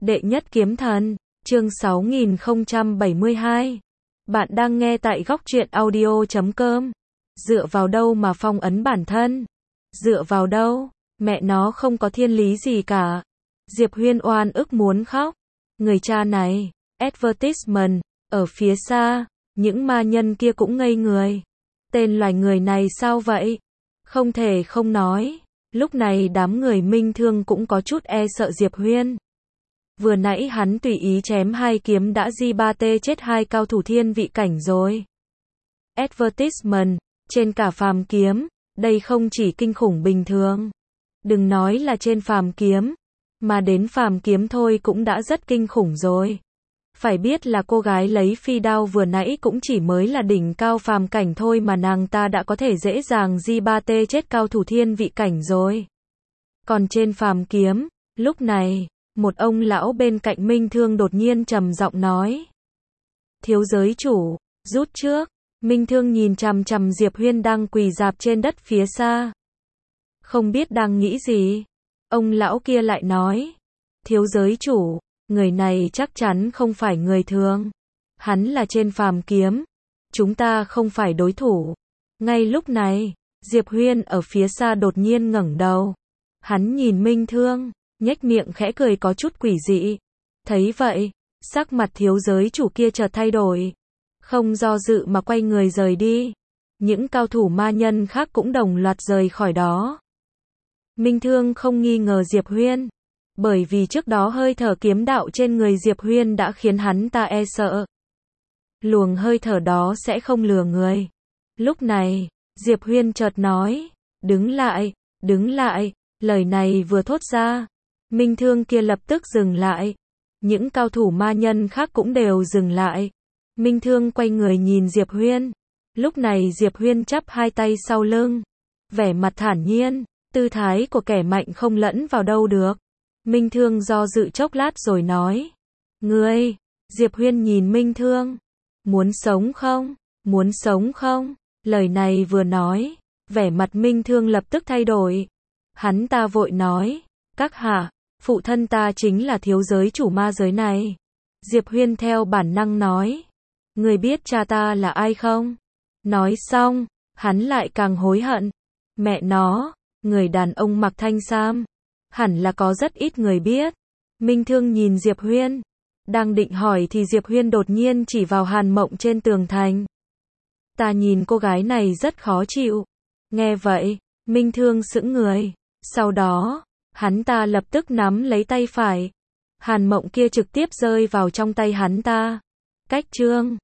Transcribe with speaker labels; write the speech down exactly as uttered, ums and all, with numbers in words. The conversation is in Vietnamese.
Speaker 1: Đệ nhất kiếm thần, chương sáu nghìn không trăm bảy mươi hai. Bạn đang nghe tại góc truyện audio chấm com. Dựa vào đâu mà phong ấn bản thân? Dựa vào đâu? Mẹ nó không có thiên lý gì cả. Diệp Huyên oan ức muốn khóc. Người cha này, advertisement, ở phía xa, những ma nhân kia cũng ngây người. Tên loài người này sao vậy? Không thể không nói, lúc này đám người Minh Thương cũng có chút e sợ Diệp Huyên. Vừa nãy hắn tùy ý chém hai kiếm đã di ba tê chết hai cao thủ thiên vị cảnh rồi. Advertisement, trên cả phàm kiếm, đây không chỉ kinh khủng bình thường. Đừng nói là trên phàm kiếm, mà đến phàm kiếm thôi cũng đã rất kinh khủng rồi. Phải biết là cô gái lấy phi đao vừa nãy cũng chỉ mới là đỉnh cao phàm cảnh thôi mà nàng ta đã có thể dễ dàng di ba tê chết cao thủ thiên vị cảnh rồi. Còn trên phàm kiếm, lúc này, một ông lão bên cạnh Minh Thương đột nhiên trầm giọng nói. Thiếu giới chủ, rút trước. Minh Thương nhìn chằm chằm Diệp Huyên đang quỳ rạp trên đất phía xa. Không biết đang nghĩ gì. Ông lão kia lại nói. Thiếu giới chủ, người này chắc chắn không phải người thường. Hắn là trên phàm kiếm. Chúng ta không phải đối thủ. Ngay lúc này, Diệp Huyên ở phía xa đột nhiên ngẩng đầu. Hắn nhìn Minh Thương, nhếch miệng khẽ cười có chút quỷ dị. Thấy vậy, sắc mặt thiếu giới chủ kia chợt thay đổi. Không do dự mà quay người rời đi. Những cao thủ ma nhân khác cũng đồng loạt rời khỏi đó. Minh Thương không nghi ngờ Diệp Huyên. Bởi vì trước đó hơi thở kiếm đạo trên người Diệp Huyên đã khiến hắn ta e sợ. Luồng hơi thở đó sẽ không lừa người. Lúc này, Diệp Huyên chợt nói. Đứng lại, đứng lại. Lời này vừa thốt ra. Minh Thương kia lập tức dừng lại. Những cao thủ ma nhân khác cũng đều dừng lại. Minh Thương quay người nhìn Diệp Huyên. Lúc này Diệp Huyên chắp hai tay sau lưng. Vẻ mặt thản nhiên, tư thái của kẻ mạnh không lẫn vào đâu được. Minh Thương do dự chốc lát rồi nói. Ngươi, Diệp Huyên nhìn Minh Thương. Muốn sống không? Muốn sống không? Lời này vừa nói, vẻ mặt Minh Thương lập tức thay đổi. Hắn ta vội nói. Các hạ, phụ thân ta chính là thiếu giới chủ ma giới này. Diệp Huyên theo bản năng nói. Người biết cha ta là ai không? Nói xong, hắn lại càng hối hận. Mẹ nó, người đàn ông mặc thanh sam. Hẳn là có rất ít người biết. Minh Thương nhìn Diệp Huyên. Đang định hỏi thì Diệp Huyên đột nhiên chỉ vào Hàn Mộng trên tường thành. Ta nhìn cô gái này rất khó chịu. Nghe vậy, Minh Thương sững người. Sau đó, hắn ta lập tức nắm lấy tay phải. Hàn Mộng kia trực tiếp rơi vào trong tay hắn ta. Cách chương